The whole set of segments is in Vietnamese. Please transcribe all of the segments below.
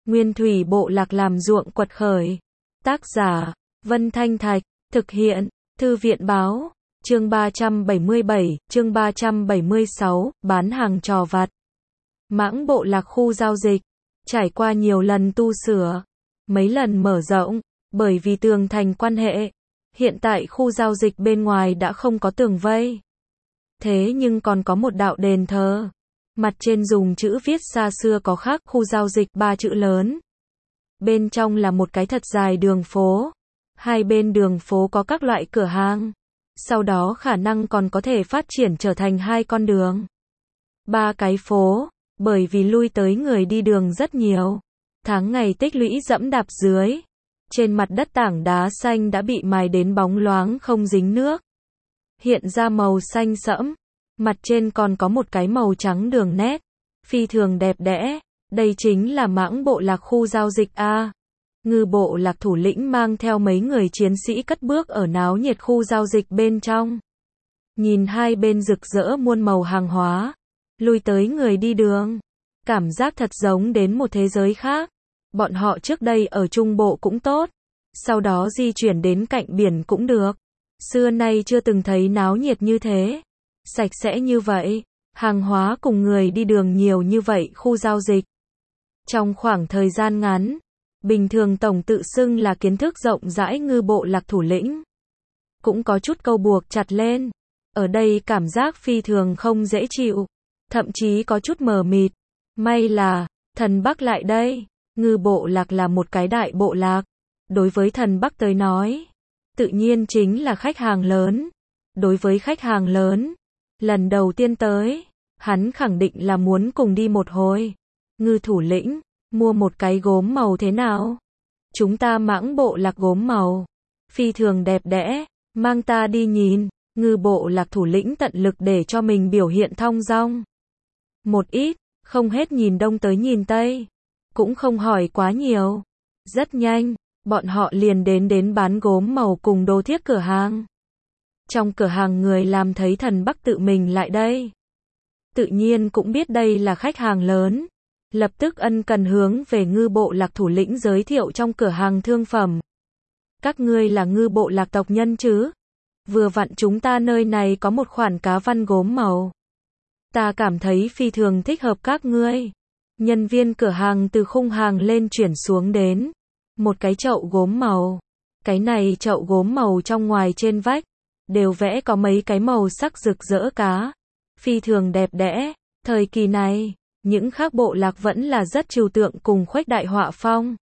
Nguyên thủy bộ lạc làm ruộng quật khởi. Tác giả, Vân Thanh Thạch, thực hiện, Thư viện báo, chương 377, chương 376, bán hàng trò vặt. Mãng bộ lạc khu giao dịch, trải qua nhiều lần tu sửa, mấy lần mở rộng, bởi vì tường thành quan hệ, hiện tại khu giao dịch bên ngoài đã không có tường vây. Thế nhưng còn có một đạo đền thờ, mặt trên dùng chữ viết xa xưa có khắc khu giao dịch 3 chữ lớn. Bên trong là một cái thật dài đường phố, hai bên đường phố có các loại cửa hàng, sau đó khả năng còn có thể phát triển trở thành 2 con đường. 3 cái phố, bởi vì lui tới người đi đường rất nhiều, tháng ngày tích lũy dẫm đạp dưới, trên mặt đất tảng đá xanh đã bị mài đến bóng loáng không dính nước, hiện ra màu xanh sẫm, mặt trên còn có một cái màu trắng đường nét, phi thường đẹp đẽ. Đây chính là Mãng bộ lạc khu giao dịch A. Ngư bộ lạc thủ lĩnh mang theo mấy người chiến sĩ cất bước ở náo nhiệt khu giao dịch bên trong. Nhìn hai bên rực rỡ muôn màu hàng hóa, lui tới người đi đường, cảm giác thật giống đến một thế giới khác. Bọn họ trước đây ở Trung Bộ cũng tốt, sau đó di chuyển đến cạnh biển cũng được. Xưa nay chưa từng thấy náo nhiệt như thế, sạch sẽ như vậy, hàng hóa cùng người đi đường nhiều như vậy khu giao dịch. Trong khoảng thời gian ngắn, bình thường tổng tự xưng là kiến thức rộng rãi ngư bộ lạc thủ lĩnh, cũng có chút câu buộc chặt lên. Ở đây cảm giác phi thường không dễ chịu, thậm chí có chút mờ mịt. May là, thần Bắc lại đây, ngư bộ lạc là một cái đại bộ lạc. Đối với thần Bắc tới nói, tự nhiên chính là khách hàng lớn. Đối với khách hàng lớn, lần đầu tiên tới, hắn khẳng định là muốn cùng đi một hồi. Ngư thủ lĩnh, mua một cái gốm màu thế nào? Chúng ta Mãng bộ lạc gốm màu, phi thường đẹp đẽ, mang ta đi nhìn. Ngư bộ lạc thủ lĩnh tận lực để cho mình biểu hiện thong dong. Một ít, không hết nhìn đông tới nhìn tây, cũng không hỏi quá nhiều. Rất nhanh, bọn họ liền đến bán gốm màu cùng đồ thiếp cửa hàng. Trong cửa hàng người làm thấy thần Bắc tự mình lại đây, tự nhiên cũng biết đây là khách hàng lớn, lập tức ân cần hướng về ngư bộ lạc thủ lĩnh giới thiệu trong cửa hàng thương phẩm. Các ngươi là ngư bộ lạc tộc nhân chứ? Vừa vặn chúng ta nơi này có một khoản cá văn gốm màu, ta cảm thấy phi thường thích hợp các ngươi. Nhân viên cửa hàng từ khung hàng lên chuyển xuống đến một cái chậu gốm màu. Cái này chậu gốm màu trong ngoài trên vách đều vẽ có mấy cái màu sắc rực rỡ cá, phi thường đẹp đẽ. Thời kỳ này, những khác bộ lạc vẫn là rất trừu tượng cùng khuếch đại họa phong,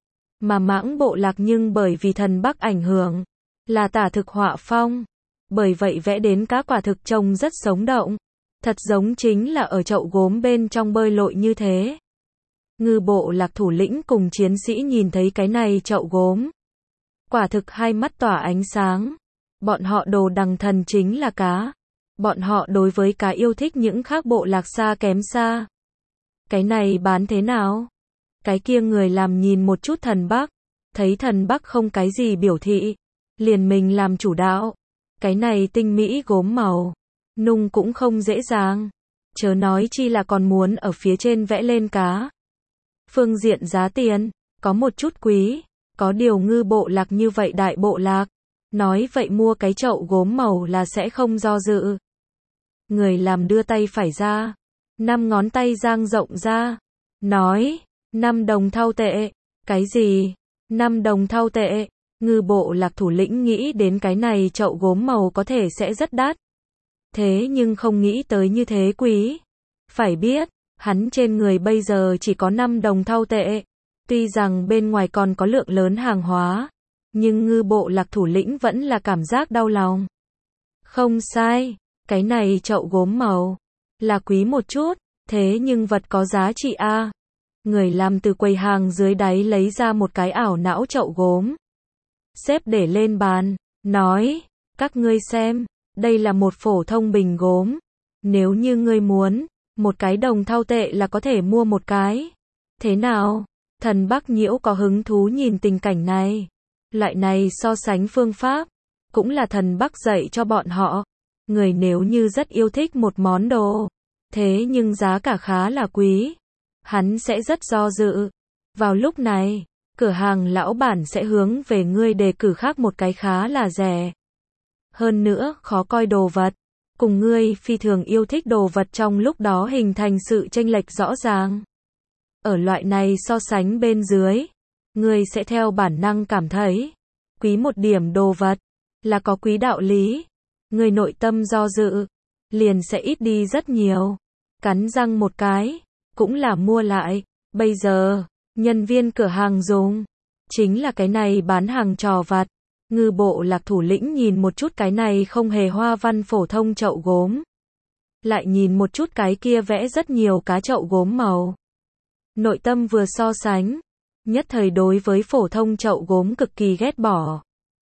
mà Mãng bộ lạc nhưng bởi vì thần Bắc ảnh hưởng, là tả thực họa phong, bởi vậy vẽ đến cá quả thực trông rất sống động, thật giống chính là ở chậu gốm bên trong bơi lội như thế. Ngư bộ lạc thủ lĩnh cùng chiến sĩ nhìn thấy cái này chậu gốm, quả thực hai mắt tỏa ánh sáng. Bọn họ đồ đằng thần chính là cá, bọn họ đối với cá yêu thích những khác bộ lạc xa kém xa. Cái này bán thế nào? Cái kia người làm nhìn một chút thần Bắc, thấy thần Bắc không cái gì biểu thị, liền mình làm chủ đạo. Cái này tinh mỹ gốm màu, nung cũng không dễ dàng, chớ nói chi là còn muốn ở phía trên vẽ lên cá. Phương diện giá tiền, có một chút quý, có điều ngư bộ lạc như vậy đại bộ lạc, nói vậy mua cái chậu gốm màu là sẽ không do dự. Người làm đưa tay phải ra, 5 ngón tay dang rộng ra, nói, 5 đồng thau tệ. Cái gì? 5 đồng thau tệ? Ngư bộ lạc thủ lĩnh nghĩ đến cái này chậu gốm màu có thể sẽ rất đắt. Thế nhưng không nghĩ tới như thế quý. Phải biết, hắn trên người bây giờ chỉ có 5 đồng thau tệ. Tuy rằng bên ngoài còn có lượng lớn hàng hóa, nhưng ngư bộ lạc thủ lĩnh vẫn là cảm giác đau lòng. Không sai, cái này chậu gốm màu là quý một chút, thế nhưng vật có giá trị a. Người làm từ quầy hàng dưới đáy lấy ra một cái ảo não chậu gốm, xếp để lên bàn, nói, các ngươi xem, đây là một phổ thông bình gốm, nếu như ngươi muốn, một cái đồng thau tệ là có thể mua một cái. Thế nào? Thần Bắc Nhiễu có hứng thú nhìn tình cảnh này. Loại này so sánh phương pháp, cũng là thần Bắc dạy cho bọn họ. Người nếu như rất yêu thích một món đồ, thế nhưng giá cả khá là quý, hắn sẽ rất do dự. Vào lúc này, cửa hàng lão bản sẽ hướng về ngươi đề cử khác một cái khá là rẻ. Hơn nữa, khó coi đồ vật. Cùng ngươi phi thường yêu thích đồ vật trong lúc đó hình thành sự chênh lệch rõ ràng. Ở loại này so sánh bên dưới, ngươi sẽ theo bản năng cảm thấy, quý một điểm đồ vật, là có quý đạo lý. Ngươi nội tâm do dự, liền sẽ ít đi rất nhiều. Cắn răng một cái, cũng là mua lại. Bây giờ, nhân viên cửa hàng dùng, chính là cái này bán hàng trò vặt. Ngư Bộ Lạc thủ lĩnh nhìn một chút cái này không hề hoa văn phổ thông chậu gốm. Lại nhìn một chút cái kia vẽ rất nhiều cá chậu gốm màu. Nội tâm vừa so sánh, nhất thời đối với phổ thông chậu gốm cực kỳ ghét bỏ.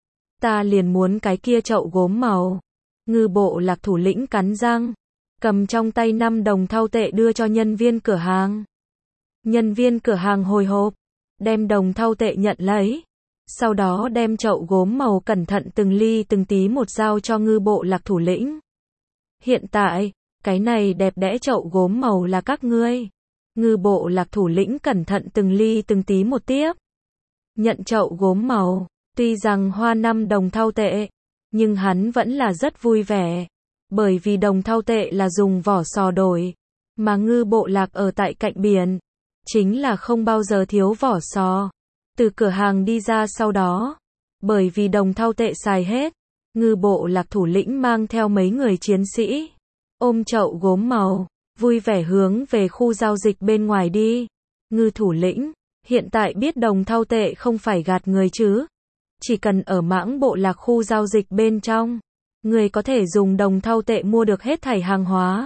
Ta liền muốn cái kia chậu gốm màu. Ngư Bộ Lạc thủ lĩnh cắn răng, cầm trong tay 5 đồng thau tệ đưa cho nhân viên cửa hàng. Nhân viên cửa hàng hồi hộp, đem đồng thau tệ nhận lấy. Sau đó đem chậu gốm màu cẩn thận từng ly từng tí một giao cho Ngư Bộ Lạc thủ lĩnh. Hiện tại, cái này đẹp đẽ chậu gốm màu là các ngươi. Ngư Bộ Lạc thủ lĩnh cẩn thận từng ly từng tí một tiếp. Nhận chậu gốm màu, tuy rằng hoa 5 đồng thau tệ, nhưng hắn vẫn là rất vui vẻ. Bởi vì đồng thau tệ là dùng vỏ sò đổi, mà Ngư Bộ Lạc ở tại cạnh biển, chính là không bao giờ thiếu vỏ sò. Từ cửa hàng đi ra sau đó, bởi vì đồng thau tệ xài hết, Ngư Bộ Lạc thủ lĩnh mang theo mấy người chiến sĩ, ôm chậu gốm màu, vui vẻ hướng về khu giao dịch bên ngoài đi. Ngư thủ lĩnh, hiện tại biết đồng thau tệ không phải gạt người chứ. Chỉ cần ở Mãng Bộ Lạc khu giao dịch bên trong, người có thể dùng đồng thau tệ mua được hết thảy hàng hóa.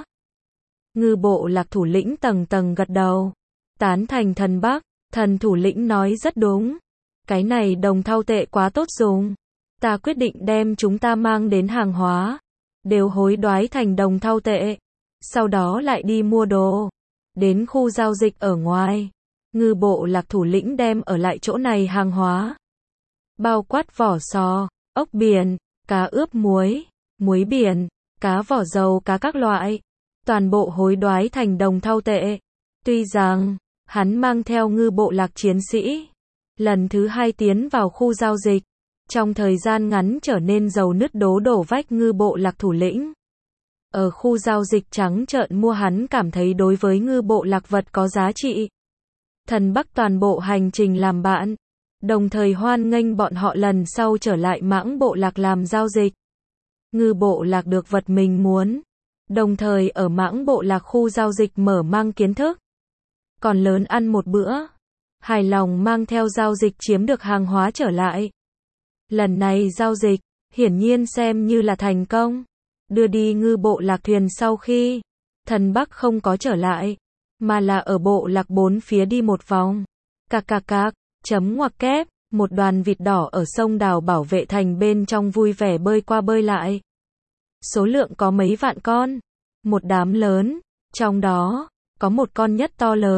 Ngư Bộ Lạc thủ lĩnh tầng tầng gật đầu, tán thành Thần Bắc. Thần thủ lĩnh nói rất đúng. Cái này đồng thau tệ quá tốt dùng. Ta quyết định đem chúng ta mang đến hàng hóa, đều hối đoái thành đồng thau tệ. Sau đó lại đi mua đồ. Đến khu giao dịch ở ngoài, Ngư Bộ Lạc thủ lĩnh đem ở lại chỗ này hàng hóa. Bao quát vỏ sò, ốc biển, cá ướp muối, muối biển, cá vỏ dầu cá các loại. Toàn bộ hối đoái thành đồng thau tệ. Tuy rằng hắn mang theo Ngư Bộ Lạc chiến sĩ, lần thứ 2 tiến vào khu giao dịch, trong thời gian ngắn trở nên giàu nứt đố đổ vách. Ngư Bộ Lạc thủ lĩnh ở khu giao dịch trắng trợn mua hắn cảm thấy đối với Ngư Bộ Lạc vật có giá trị. Thần Bắc toàn bộ hành trình làm bạn, đồng thời hoan nghênh bọn họ lần sau trở lại Mãng Bộ Lạc làm giao dịch. Ngư Bộ Lạc được vật mình muốn, đồng thời ở Mãng Bộ Lạc khu giao dịch mở mang kiến thức, còn lớn ăn một bữa, hài lòng mang theo giao dịch chiếm được hàng hóa trở lại. Lần này giao dịch, hiển nhiên xem như là thành công. Đưa đi Ngư Bộ Lạc thuyền sau khi, Thần Bắc không có trở lại, mà là ở Bộ Lạc bốn phía đi một vòng. Cạc cạc cạc, chấm ngoặc kép, một đoàn vịt đỏ ở sông đào bảo vệ thành bên trong vui vẻ bơi qua bơi lại. Số lượng có mấy vạn con, một đám lớn, trong đó có một con nhất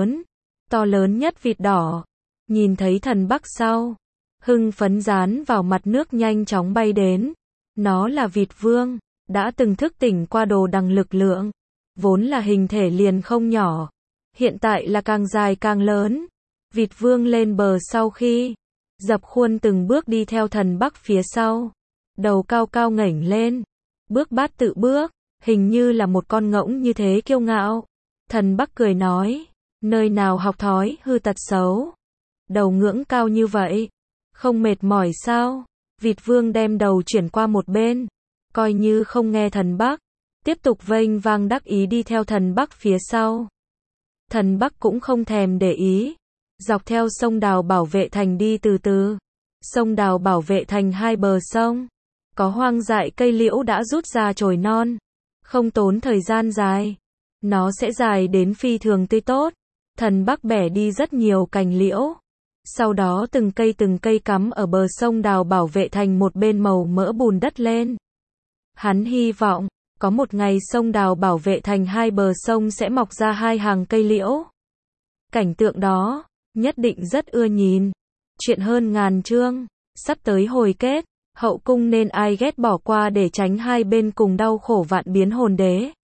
to lớn nhất vịt đỏ. Nhìn thấy Thần Bắc sau, hưng phấn dán vào mặt nước nhanh chóng bay đến. Nó là vịt vương, đã từng thức tỉnh qua đồ đằng lực lượng, vốn là hình thể liền không nhỏ, hiện tại là càng dài càng lớn. Vịt vương lên bờ sau khi, dập khuôn từng bước đi theo Thần Bắc phía sau, đầu cao cao ngẩng lên, bước bát tự bước, hình như là một con ngỗng như thế kiêu ngạo. Thần Bắc cười nói, nơi nào học thói hư tật xấu, đầu ngưỡng cao như vậy, không mệt mỏi sao? Vịt vương đem đầu chuyển qua một bên, coi như không nghe Thần Bắc, tiếp tục vênh vang đắc ý đi theo Thần Bắc phía sau. Thần Bắc cũng không thèm để ý, dọc theo sông đào bảo vệ thành đi từ từ. Sông đào bảo vệ thành hai bờ sông, có hoang dại cây liễu đã rút ra chồi non, không tốn thời gian dài, nó sẽ dài đến phi thường tươi tốt. Thần Bắc bẻ đi rất nhiều cành liễu, sau đó từng cây cắm ở bờ sông đào bảo vệ thành một bên màu mỡ bùn đất lên. Hắn hy vọng, có một ngày sông đào bảo vệ thành hai bờ sông sẽ mọc ra hai hàng cây liễu. Cảnh tượng đó, nhất định rất ưa nhìn. Chuyện hơn ngàn chương, sắp tới hồi kết, hậu cung nên ai ghét bỏ qua để tránh hai bên cùng đau khổ vạn biến hồn đế.